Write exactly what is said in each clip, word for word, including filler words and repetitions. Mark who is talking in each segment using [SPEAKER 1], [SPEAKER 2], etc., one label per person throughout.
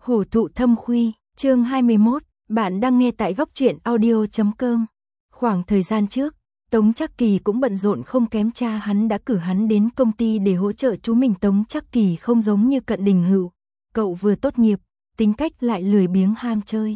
[SPEAKER 1] Hổ thụ thâm khuy, chương hai mươi mốt, bạn đang nghe tại góc truyện audio chấm com. Khoảng thời gian trước, Tống Trác Kỳ cũng bận rộn không kém, cha hắn đã cử hắn đến công ty để hỗ trợ chú mình. Tống Trác Kỳ không giống như Cận Đình Hựu, cậu vừa tốt nghiệp, tính cách lại lười biếng ham chơi.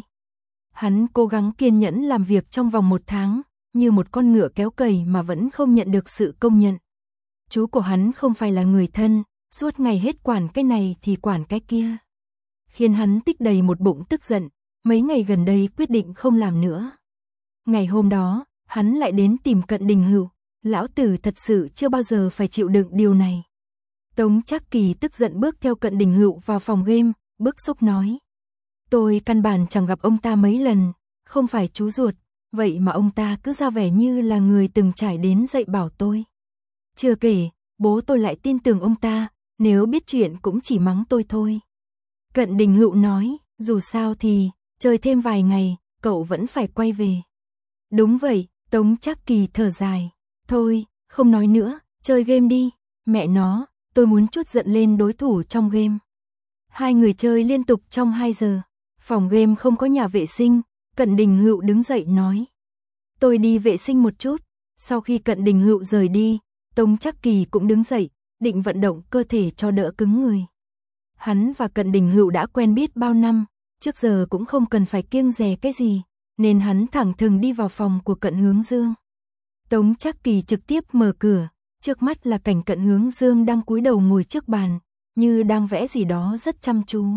[SPEAKER 1] Hắn cố gắng kiên nhẫn làm việc trong vòng một tháng, như một con ngựa kéo cày mà vẫn không nhận được sự công nhận. Chú của hắn không phải là người thân, suốt ngày hết quản cái này thì quản cái kia, khiến hắn tích đầy một bụng tức giận, mấy ngày gần đây quyết định không làm nữa. Ngày hôm đó, hắn lại đến tìm Cận Đình Hựu, lão tử thật sự chưa bao giờ phải chịu đựng điều này. Tống Trác Kỳ tức giận bước theo Cận Đình Hựu vào phòng game, bức xúc nói: tôi căn bản chẳng gặp ông ta mấy lần, không phải chú ruột, vậy mà ông ta cứ ra vẻ như là người từng trải đến dạy bảo tôi. Chưa kể, bố tôi lại tin tưởng ông ta, nếu biết chuyện cũng chỉ mắng tôi thôi. Cận Đình Hựu nói, dù sao thì, chơi thêm vài ngày, cậu vẫn phải quay về. Đúng vậy, Tống Trác Kỳ thở dài. Thôi, không nói nữa, chơi game đi. Mẹ nó, tôi muốn trút giận lên đối thủ trong game. Hai người chơi liên tục trong hai giờ. Phòng game không có nhà vệ sinh, Cận Đình Hựu đứng dậy nói: tôi đi vệ sinh một chút. Sau khi Cận Đình Hựu rời đi, Tống Trác Kỳ cũng đứng dậy, định vận động cơ thể cho đỡ cứng người. Hắn và Cận Đình Hựu đã quen biết bao năm, trước giờ cũng không cần phải kiêng dè cái gì, nên hắn thẳng thừng đi vào phòng của Cận Hướng Dương. Tống Trác Kỳ trực tiếp mở cửa, trước mắt là cảnh Cận Hướng Dương đang cúi đầu ngồi trước bàn, như đang vẽ gì đó rất chăm chú.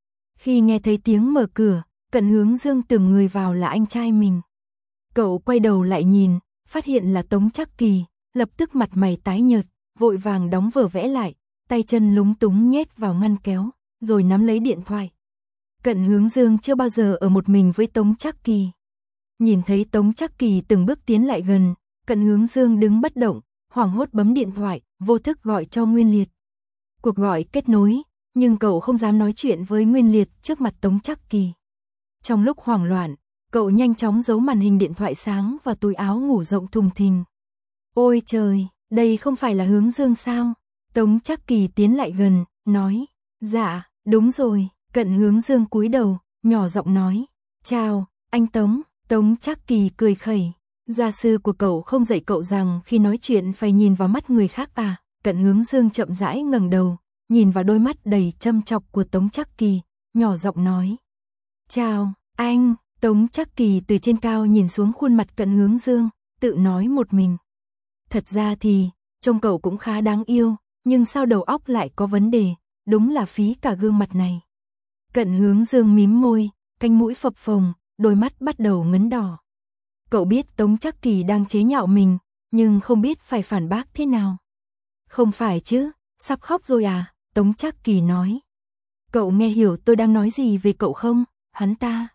[SPEAKER 1] Khi nghe thấy tiếng mở cửa, Cận Hướng Dương tưởng người vào là anh trai mình. Cậu quay đầu lại nhìn, phát hiện là Tống Trác Kỳ, lập tức mặt mày tái nhợt, vội vàng đóng vở vẽ lại, tay chân lúng túng nhét vào ngăn kéo, rồi nắm lấy điện thoại. Cận Hướng Dương chưa bao giờ ở một mình với Tống Trác Kỳ. Nhìn thấy Tống Trác Kỳ từng bước tiến lại gần, Cận Hướng Dương đứng bất động, hoảng hốt bấm điện thoại, vô thức gọi cho Nguyên Liệt. Cuộc gọi kết nối, nhưng cậu không dám nói chuyện với Nguyên Liệt trước mặt Tống Trác Kỳ. Trong lúc hoảng loạn, cậu nhanh chóng giấu màn hình điện thoại sáng vào túi áo ngủ rộng thùng thình. Ôi trời, đây không phải là Hướng Dương sao? Tống Trác Kỳ tiến lại gần, nói: dạ, đúng rồi. Cận Hướng Dương cúi đầu, nhỏ giọng nói: chào, anh Tống. Tống Trác Kỳ cười khẩy: gia sư của cậu không dạy cậu rằng khi nói chuyện phải nhìn vào mắt người khác à? Cận Hướng Dương chậm rãi ngẩng đầu, nhìn vào đôi mắt đầy châm chọc của Tống Trác Kỳ, nhỏ giọng nói: chào, anh. Tống Trác Kỳ từ trên cao nhìn xuống khuôn mặt Cận Hướng Dương, tự nói một mình: thật ra thì, trông cậu cũng khá đáng yêu, nhưng sao đầu óc lại có vấn đề, đúng là phí cả gương mặt này. Cận Hướng Dương mím môi, cánh mũi phập phồng, đôi mắt bắt đầu ngấn đỏ. Cậu biết Tống Trác Kỳ đang chế nhạo mình, nhưng không biết phải phản bác thế nào. Không phải chứ, sắp khóc rồi à? Tống Trác Kỳ nói. Cậu nghe hiểu tôi đang nói gì về cậu không? Hắn ta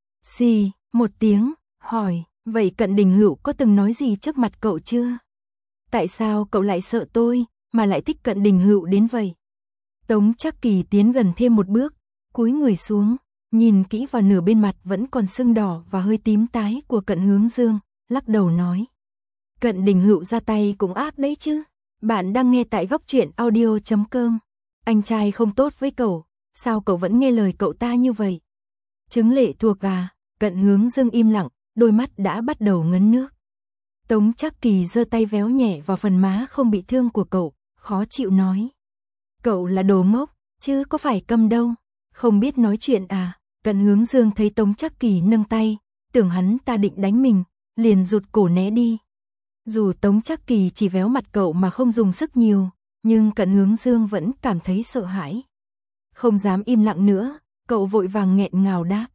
[SPEAKER 1] xì một tiếng, hỏi, vậy Cận Đình Hựu có từng nói gì trước mặt cậu chưa? Tại sao cậu lại sợ tôi, mà lại thích Cận Đình Hựu đến vậy? Tống Trác Kỳ tiến gần thêm một bước, cúi người xuống, nhìn kỹ vào nửa bên mặt vẫn còn sưng đỏ và hơi tím tái của Cận Hướng Dương, lắc đầu nói: Cận Đình Hựu ra tay cũng ác đấy chứ. Bạn đang nghe tại góc truyện audio chấm com. Anh trai không tốt với cậu, sao cậu vẫn nghe lời cậu ta như vậy? Chứng lệ thuộc à? Cận Hướng Dương im lặng, đôi mắt đã bắt đầu ngấn nước. Tống Trác Kỳ giơ tay véo nhẹ vào phần má không bị thương của cậu, khó chịu nói: cậu là đồ ngốc, chứ có phải câm đâu. Không biết nói chuyện à? Cận Hướng Dương thấy Tống Trác Kỳ nâng tay, tưởng hắn ta định đánh mình, liền rụt cổ né đi. Dù Tống Trác Kỳ chỉ véo mặt cậu mà không dùng sức nhiều, nhưng Cận Hướng Dương vẫn cảm thấy sợ hãi. Không dám im lặng nữa, cậu vội vàng nghẹn ngào đáp: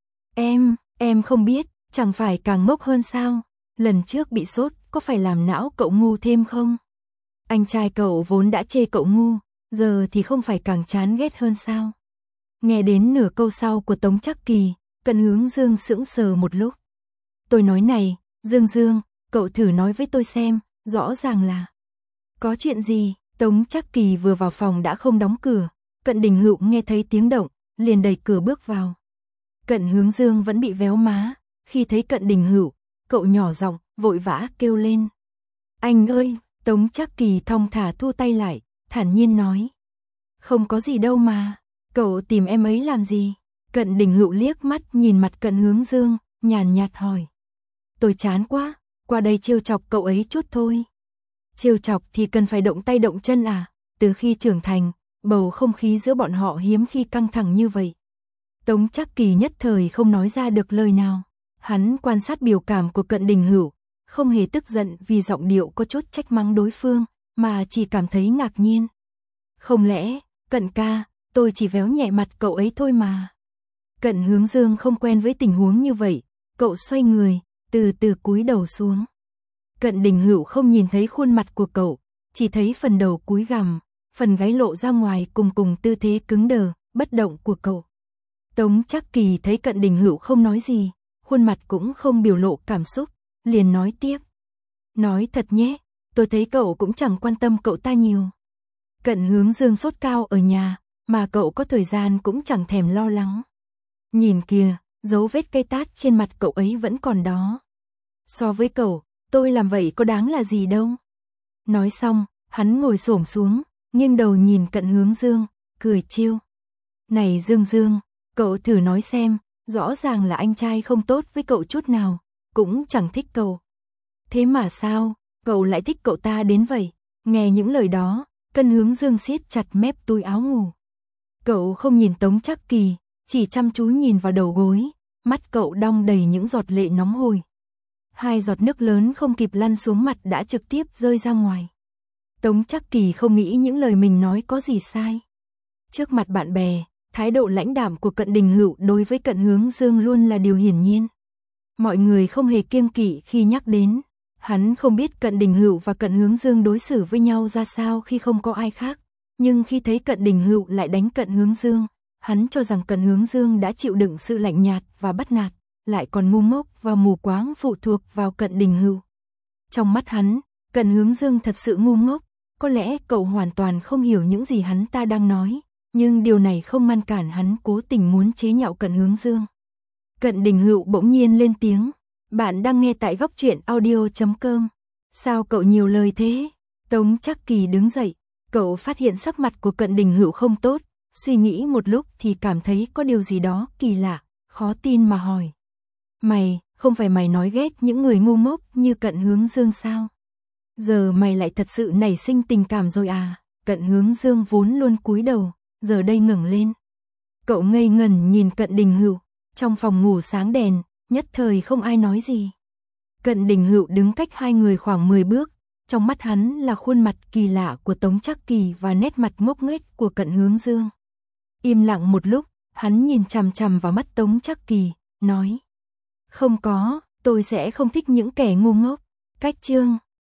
[SPEAKER 1] Em, em không biết, chẳng phải càng ngốc hơn sao? Lần trước bị sốt, có phải làm não cậu ngu thêm không? Anh trai cậu vốn đã chê cậu ngu, giờ thì không phải càng chán ghét hơn sao? Nghe đến nửa câu sau của Tống Trác Kỳ, Cận Hướng Dương sững sờ một lúc. Tôi nói này, Dương Dương, cậu thử nói với tôi xem, rõ ràng là... Có chuyện gì? Tống Trác Kỳ vừa vào phòng đã không đóng cửa, Cận Đình Hựu nghe thấy tiếng động, liền đẩy cửa bước vào. Cận Hướng Dương vẫn bị véo má, khi thấy Cận Đình Hựu, cậu nhỏ giọng, vội vã kêu lên: Anh ơi! Tống Trác Kỳ thong thả thu tay lại, thản nhiên nói: Không có gì đâu mà, cậu tìm em ấy làm gì? Cận Đình Hữu liếc mắt nhìn mặt Cận Hướng Dương, nhàn nhạt hỏi. Tôi chán quá, qua đây trêu chọc cậu ấy chút thôi. Trêu chọc thì cần phải động tay động chân à, từ khi trưởng thành, bầu không khí giữa bọn họ hiếm khi căng thẳng như vậy. Tống Trác Kỳ nhất thời không nói ra được lời nào. Hắn quan sát biểu cảm của Cận Đình Hữu, không hề tức giận vì giọng điệu có chút trách mắng đối phương, mà chỉ cảm thấy ngạc nhiên. Không lẽ, Cận ca, tôi chỉ véo nhẹ mặt cậu ấy thôi mà. Cận Hướng Dương không quen với tình huống như vậy, cậu xoay người, từ từ cúi đầu xuống. Cận Đình Hữu không nhìn thấy khuôn mặt của cậu, chỉ thấy phần đầu cúi gằm, phần gáy lộ ra ngoài cùng cùng tư thế cứng đờ, bất động của cậu. Tống Trác Kỳ thấy Cận Đình Hữu không nói gì, khuôn mặt cũng không biểu lộ cảm xúc, liền nói tiếp. Nói thật nhé, tôi thấy cậu cũng chẳng quan tâm cậu ta nhiều. Cận Hướng Dương sốt cao ở nhà, mà cậu có thời gian cũng chẳng thèm lo lắng. Nhìn kìa, dấu vết cây tát trên mặt cậu ấy vẫn còn đó. So với cậu, tôi làm vậy có đáng là gì đâu. Nói xong, hắn ngồi xổm xuống, nghiêng đầu nhìn Cận Hướng Dương, cười trêu. Này Dương Dương, cậu thử nói xem, rõ ràng là anh trai không tốt với cậu chút nào, cũng chẳng thích cậu. Thế mà sao, cậu lại thích cậu ta đến vậy? Nghe những lời đó, Cận Hướng Dương siết chặt mép túi áo ngủ. Cậu không nhìn Tống Trác Kỳ, chỉ chăm chú nhìn vào đầu gối, mắt cậu đong đầy những giọt lệ nóng hổi. Hai giọt nước lớn không kịp lăn xuống mặt đã trực tiếp rơi ra ngoài. Tống Trác Kỳ không nghĩ những lời mình nói có gì sai. Trước mặt bạn bè, thái độ lãnh đạm của Cận Đình Hữu đối với Cận Hướng Dương luôn là điều hiển nhiên. Mọi người không hề kiêng kỵ khi nhắc đến. Hắn không biết Cận Đình Hữu và Cận Hướng Dương đối xử với nhau ra sao khi không có ai khác. Nhưng khi thấy Cận Đình Hữu lại đánh Cận Hướng Dương, hắn cho rằng Cận Hướng Dương đã chịu đựng sự lạnh nhạt và bắt nạt, lại còn ngu ngốc và mù quáng phụ thuộc vào Cận Đình Hữu. Trong mắt hắn, Cận Hướng Dương thật sự ngu ngốc, có lẽ cậu hoàn toàn không hiểu những gì hắn ta đang nói, nhưng điều này không ngăn cản hắn cố tình muốn chế nhạo Cận Hướng Dương. Cận Đình Hữu bỗng nhiên lên tiếng, bạn đang nghe tại góc truyện audio chấm com. Sao cậu nhiều lời thế? Tống Trác Kỳ đứng dậy, cậu phát hiện sắc mặt của Cận Đình Hữu không tốt, suy nghĩ một lúc thì cảm thấy có điều gì đó kỳ lạ, khó tin mà hỏi. Mày, không phải mày nói ghét những người ngu ngốc như Cận Hướng Dương sao? Giờ mày lại thật sự nảy sinh tình cảm rồi à? Cận Hướng Dương vốn luôn cúi đầu, giờ đây ngẩng lên. Cậu ngây ngẩn nhìn Cận Đình Hữu, trong phòng ngủ sáng đèn, nhất thời không ai nói gì. Cận Đình Hữu đứng cách hai người khoảng mười bước, trong mắt hắn là khuôn mặt kỳ lạ của Tống Trác Kỳ và nét mặt ngốc nghếch của Cận Hướng Dương. Im lặng một lúc, hắn nhìn chằm chằm vào mắt Tống Trác Kỳ, nói. Không có, tôi sẽ không thích những kẻ ngu ngốc. Cách chương